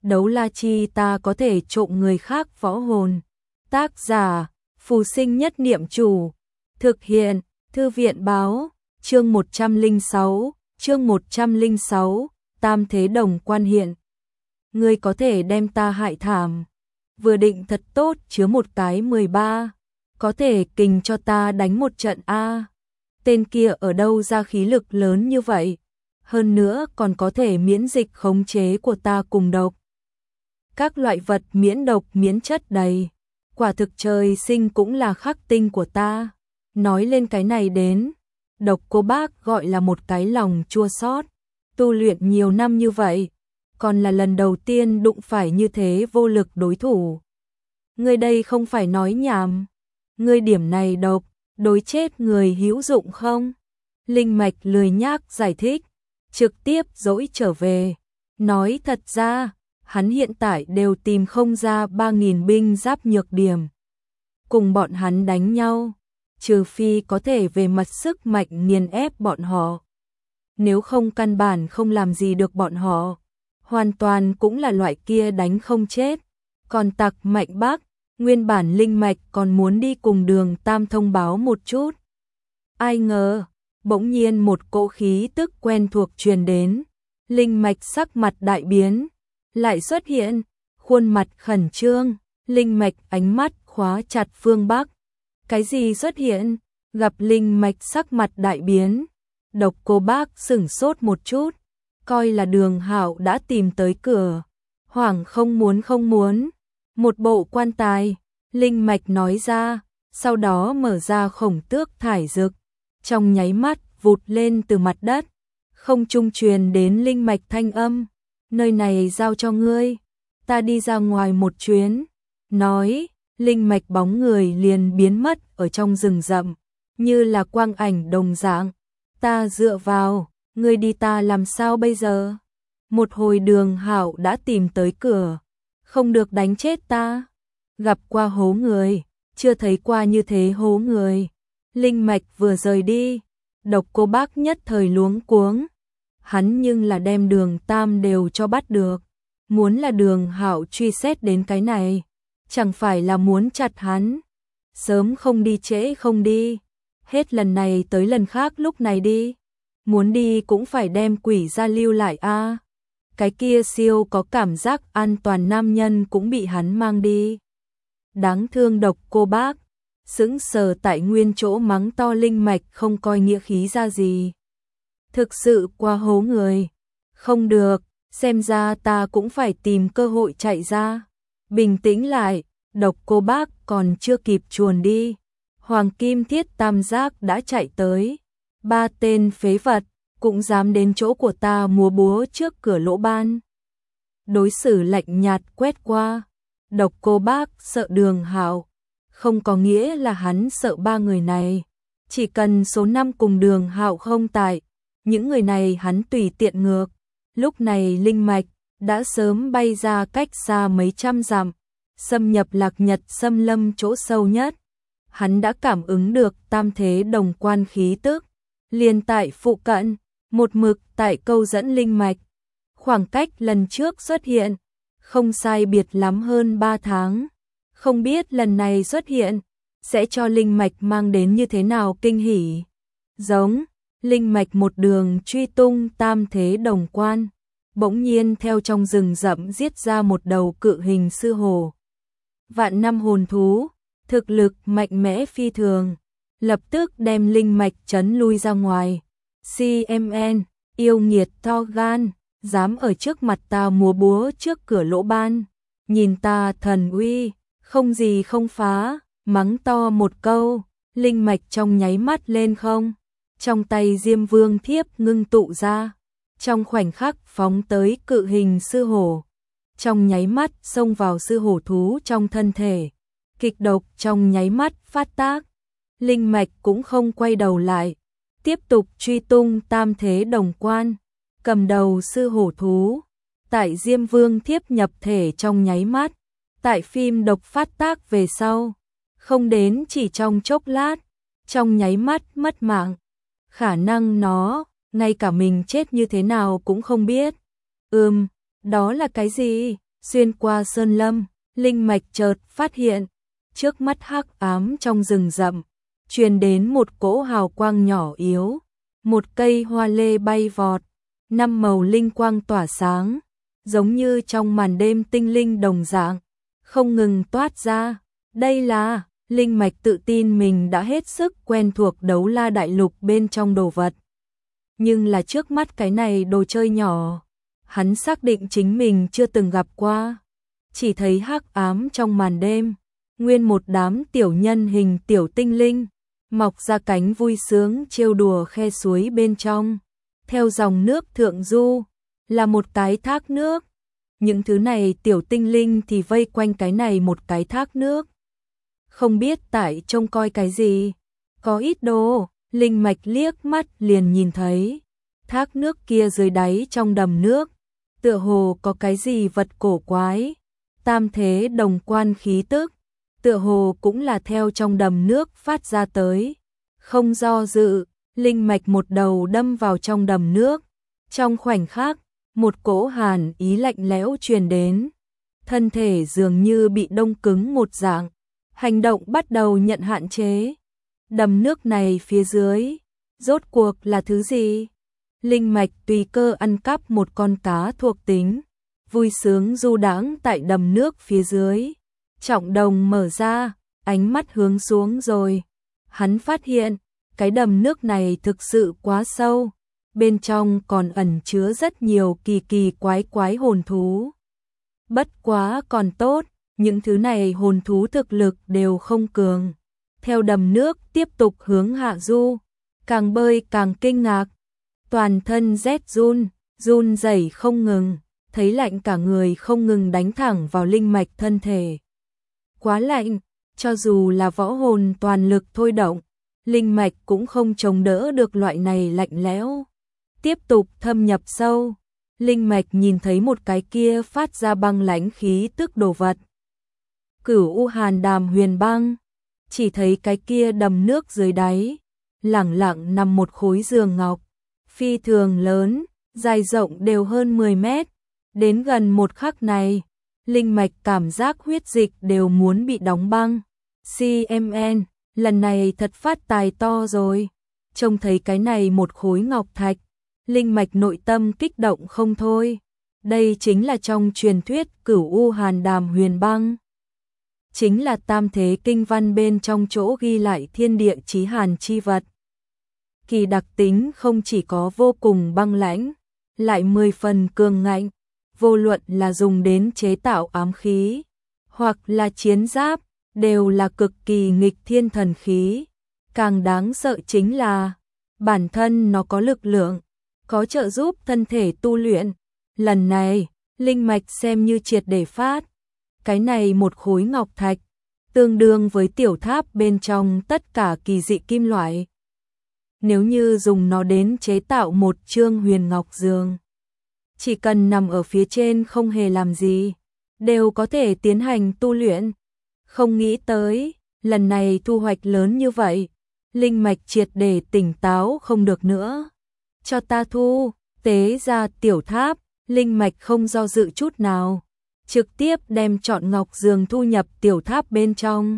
đấu la chi ta có thể trộm người khác võ hồn. Tác giả, Phù Sinh Nhất Niệm Chủ. Thực hiện, Thư viện Báo. Chương 106, Tam Thế Đồng Quan hiện. Ngươi có thể đem ta hại thảm. Vừa định thật tốt chứa một cái 13. Có thể kình cho ta đánh một trận a. Tên kia ở đâu ra khí lực lớn như vậy? Hơn nữa còn có thể miễn dịch khống chế của ta cùng độc. Các loại vật miễn độc miễn chất đầy. Quả thực trời sinh cũng là khắc tinh của ta. Nói lên cái này đến, Độc Cô Bác gọi là một cái lòng chua xót. Tu luyện nhiều năm như vậy, còn là lần đầu tiên đụng phải như thế vô lực đối thủ. Ngươi đây không phải nói nhảm. Ngươi điểm này độc, đối chết người hữu dụng không? Linh Mạch lười nhác giải thích, trực tiếp dỗi trở về. Nói thật ra, hắn hiện tại đều tìm không ra 3.000 binh giáp nhược điểm. Cùng bọn hắn đánh nhau, trừ phi có thể về mặt sức mạnh nghiền ép bọn họ. Nếu không căn bản không làm gì được bọn họ. Hoàn toàn cũng là loại kia đánh không chết. Còn Tặc Mạnh Bác, nguyên bản Linh Mạch còn muốn đi cùng Đường Tam thông báo một chút. Ai ngờ, bỗng nhiên một cỗ khí tức quen thuộc truyền đến. Linh Mạch sắc mặt đại biến, lại xuất hiện, khuôn mặt khẩn trương. Linh Mạch ánh mắt khóa chặt phương Bắc. Cái gì xuất hiện? Gặp Linh Mạch sắc mặt đại biến, Độc Cô Bác sửng sốt một chút, coi là Đường Hạo đã tìm tới cửa. Hoảng không muốn. Một bộ quan tài, Linh Mạch nói ra, sau đó mở ra khổng tước thải dực, trong nháy mắt vụt lên từ mặt đất, không trung truyền đến Linh Mạch thanh âm, nơi này giao cho ngươi, ta đi ra ngoài một chuyến. Nói, Linh Mạch bóng người liền biến mất ở trong rừng rậm, như là quang ảnh đồng dạng. Ta dựa vào, ngươi đi ta làm sao bây giờ? Một hồi Đường Hạo đã tìm tới cửa, không được đánh chết ta. Gặp qua hố người, chưa thấy qua như thế hố người. Linh Mạch vừa rời đi, Độc Cô Bác nhất thời luống cuống. Hắn nhưng là đem Đường Tam đều cho bắt được. Muốn là Đường Hạo truy xét đến cái này, chẳng phải là muốn chặt hắn. Sớm không đi trễ không đi, hết lần này tới lần khác lúc này đi. Muốn đi cũng phải đem quỷ ra lưu lại a. Cái kia siêu có cảm giác an toàn nam nhân cũng bị hắn mang đi. Đáng thương Độc Cô Bác, sững sờ tại nguyên chỗ mắng to Linh Mạch không coi nghĩa khí ra gì. Thực sự qua hố người. Không được, xem ra ta cũng phải tìm cơ hội chạy ra. Bình tĩnh lại, Độc Cô Bác còn chưa kịp chuồn đi. Hoàng Kim Thiết Tam Giác đã chạy tới. 3 tên phế vật, cũng dám đến chỗ của ta múa búa trước cửa lỗ ban. Đối xử lạnh nhạt quét qua. Độc Cô Bác sợ Đường Hạo, không có nghĩa là hắn sợ 3 người này. Chỉ cần số 5 cùng Đường Hạo không tại, những người này hắn tùy tiện ngược. Lúc này Linh Mạch đã sớm bay ra cách xa mấy trăm dặm, xâm nhập Lạc Nhật xâm lâm chỗ sâu nhất. Hắn đã cảm ứng được Tam Thế Đồng Quan khí tức, liền tại phụ cận, một mực tại câu dẫn Linh Mạch. Khoảng cách lần trước xuất hiện, không sai biệt lắm hơn 3 tháng. Không biết lần này xuất hiện, sẽ cho Linh Mạch mang đến như thế nào kinh hỉ. Giống, Linh Mạch một đường truy tung Tam Thế Đồng Quan, bỗng nhiên theo trong rừng rậm giết ra một đầu cự hình sư hổ. Vạn năm hồn thú, thực lực mạnh mẽ phi thường, lập tức đem Linh Mạch trấn lui ra ngoài. CMN, yêu nghiệt to gan, dám ở trước mặt ta múa búa trước cửa lỗ ban, nhìn ta thần uy, không gì không phá, mắng to một câu, Linh Mạch trong nháy mắt lên không. Trong tay Diêm Vương thiếp ngưng tụ ra, trong khoảnh khắc phóng tới cự hình sư hổ. Trong nháy mắt xông vào sư hổ thú trong thân thể, kịch độc trong nháy mắt phát tác. Linh Mạch cũng không quay đầu lại, tiếp tục truy tung Tam Thế Đồng Quan, cầm đầu sư hổ thú. Tại Diêm Vương thiếp nhập thể trong nháy mắt, tại phim độc phát tác về sau, không đến chỉ trong chốc lát, trong nháy mắt mất mạng. Khả năng nó, ngay cả mình chết như thế nào cũng không biết. Đó là cái gì? Xuyên qua sơn lâm, linh mạch chợt phát hiện, trước mắt hắc ám trong rừng rậm, truyền đến một cỗ hào quang nhỏ yếu, một cây hoa lê bay vọt, 5 màu linh quang tỏa sáng, giống như trong màn đêm tinh linh đồng dạng, không ngừng toát ra. Đây là, linh mạch tự tin mình đã hết sức quen thuộc Đấu La Đại Lục bên trong đồ vật. Nhưng là trước mắt cái này đồ chơi nhỏ, hắn xác định chính mình chưa từng gặp qua. Chỉ thấy hắc ám trong màn đêm, nguyên một đám tiểu nhân hình tiểu tinh linh, mọc ra cánh vui sướng trêu đùa khe suối bên trong. Theo dòng nước thượng du, là một cái thác nước. Những thứ này tiểu tinh linh thì vây quanh cái này một cái thác nước. Không biết tại trông coi cái gì, có ít đồ, linh mạch liếc mắt liền nhìn thấy. Thác nước kia dưới đáy trong đầm nước, tựa hồ có cái gì vật cổ quái. Tam thế đồng quan khí tức, tựa hồ cũng là theo trong đầm nước phát ra tới. Không do dự, linh mạch một đầu đâm vào trong đầm nước. Trong khoảnh khắc, một cỗ hàn ý lạnh lẽo truyền đến. Thân thể dường như bị đông cứng một dạng, hành động bắt đầu nhận hạn chế. Đầm nước này phía dưới, rốt cuộc là thứ gì? Linh mạch tùy cơ ăn cắp một con cá thuộc tính, vui sướng du đãng tại đầm nước phía dưới. Trọng đồng mở ra, ánh mắt hướng xuống rồi. Hắn phát hiện, cái đầm nước này thực sự quá sâu, bên trong còn ẩn chứa rất nhiều kỳ kỳ quái quái hồn thú. Bất quá còn tốt, những thứ này hồn thú thực lực đều không cường. Theo đầm nước tiếp tục hướng hạ du, càng bơi càng kinh ngạc. Toàn thân rét run, run rẩy không ngừng, thấy lạnh cả người không ngừng đánh thẳng vào linh mạch thân thể. Quá lạnh, cho dù là võ hồn toàn lực thôi động, linh mạch cũng không chống đỡ được loại này lạnh lẽo. Tiếp tục thâm nhập sâu, linh mạch nhìn thấy một cái kia phát ra băng lãnh khí tức đồ vật. Cửu U Hàn Đàm Huyền Băng, chỉ thấy cái kia đầm nước dưới đáy, lẳng lặng nằm một khối giường ngọc, phi thường lớn, dài rộng đều hơn 10 mét. Đến gần một khắc này, linh mạch cảm giác huyết dịch đều muốn bị đóng băng. CMN, lần này thật phát tài to rồi. Trông thấy cái này một khối ngọc thạch, linh mạch nội tâm kích động không thôi. Đây chính là trong truyền thuyết Cửu U Hàn Đàm Huyền Băng. Chính là tam thế kinh văn bên trong chỗ ghi lại thiên địa chí hàn chi vật. Kỳ đặc tính không chỉ có vô cùng băng lãnh, lại 10 phần cường ngạnh, vô luận là dùng đến chế tạo ám khí, hoặc là chiến giáp, đều là cực kỳ nghịch thiên thần khí. Càng đáng sợ chính là, bản thân nó có lực lượng, có trợ giúp thân thể tu luyện. Lần này, linh mạch xem như triệt để phát. Cái này một khối ngọc thạch, tương đương với tiểu tháp bên trong tất cả kỳ dị kim loại. Nếu như dùng nó đến chế tạo một chương huyền ngọc giường, chỉ cần nằm ở phía trên không hề làm gì, đều có thể tiến hành tu luyện. Không nghĩ tới, lần này thu hoạch lớn như vậy, linh mạch triệt để tỉnh táo không được nữa. Cho ta thu, tế ra tiểu tháp, linh mạch không do dự chút nào, trực tiếp đem trọn ngọc giường thu nhập tiểu tháp bên trong.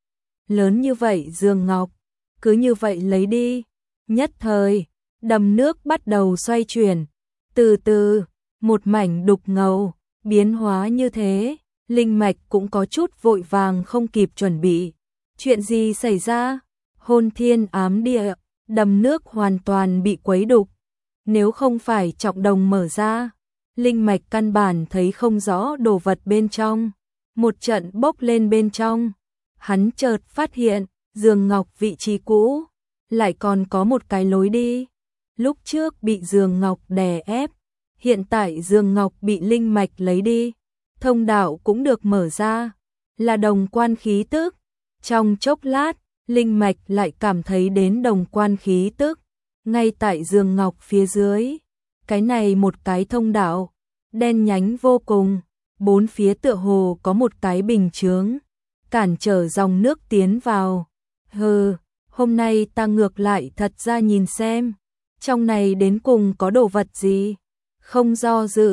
Lớn như vậy giường ngọc, cứ như vậy lấy đi. Nhất thời, đầm nước bắt đầu xoay chuyển, từ từ, một mảnh đục ngầu, biến hóa như thế, linh mạch cũng có chút vội vàng không kịp chuẩn bị. Chuyện gì xảy ra? Hôn thiên ám địa, đầm nước hoàn toàn bị quấy đục. Nếu không phải trọng đồng mở ra, linh mạch căn bản thấy không rõ đồ vật bên trong. Một trận bốc lên bên trong, hắn chợt phát hiện, giường ngọc vị trí cũ, lại còn có một cái lối đi. Lúc trước bị giường ngọc đè ép, hiện tại giường ngọc bị linh mạch lấy đi. Thông đạo cũng được mở ra, là đồng quan khí tức. Trong chốc lát, linh mạch lại cảm thấy đến đồng quan khí tức. Ngay tại giường ngọc phía dưới, cái này một cái thông đạo, đen nhánh vô cùng, bốn phía tựa hồ có một cái bình chướng, cản trở dòng nước tiến vào. Hừ, hôm nay ta ngược lại thật ra nhìn xem, trong này đến cùng có đồ vật gì. Không do dự,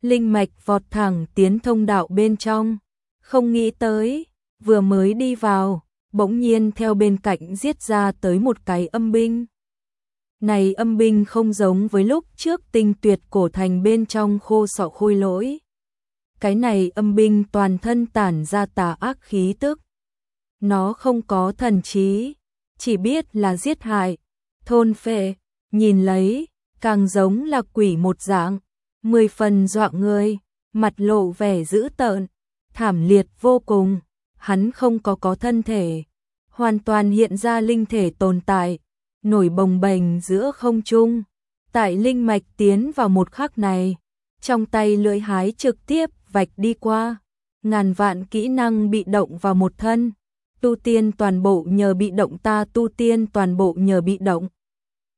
linh mạch vọt thẳng tiến thông đạo bên trong. Không nghĩ tới, vừa mới đi vào, bỗng nhiên theo bên cạnh giết ra tới một cái âm binh. Này âm binh không giống với lúc trước Tinh Tuyệt cổ thành bên trong khô sọ khôi lỗi. Cái này âm binh toàn thân tản ra tà ác khí tức. Nó không có thần trí, chỉ biết là giết hại, thôn phệ, nhìn lấy, càng giống là quỷ một dạng, 10 phần dọa người, mặt lộ vẻ dữ tợn, thảm liệt vô cùng. Hắn không có thân thể, hoàn toàn hiện ra linh thể tồn tại, nổi bồng bềnh giữa không trung. Tại linh mạch tiến vào một khắc này, trong tay lưỡi hái trực tiếp vạch đi qua, ngàn vạn kỹ năng bị động vào một thân. Tu tiên toàn bộ nhờ bị động, ta tu tiên toàn bộ nhờ bị động.